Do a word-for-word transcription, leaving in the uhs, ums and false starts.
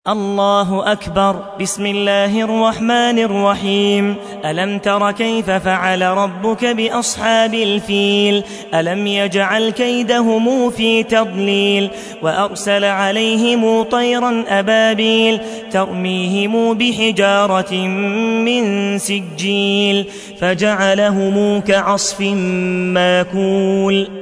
الله أكبر. بسم الله الرحمن الرحيم. ألم تر كيف فعل ربك بأصحاب الفيل؟ ألم يجعل كيدهم في تضليل وأرسل عليهم طيرا أبابيل ترميهم بحجارة من سجيل فجعلهم كعصف ماكول.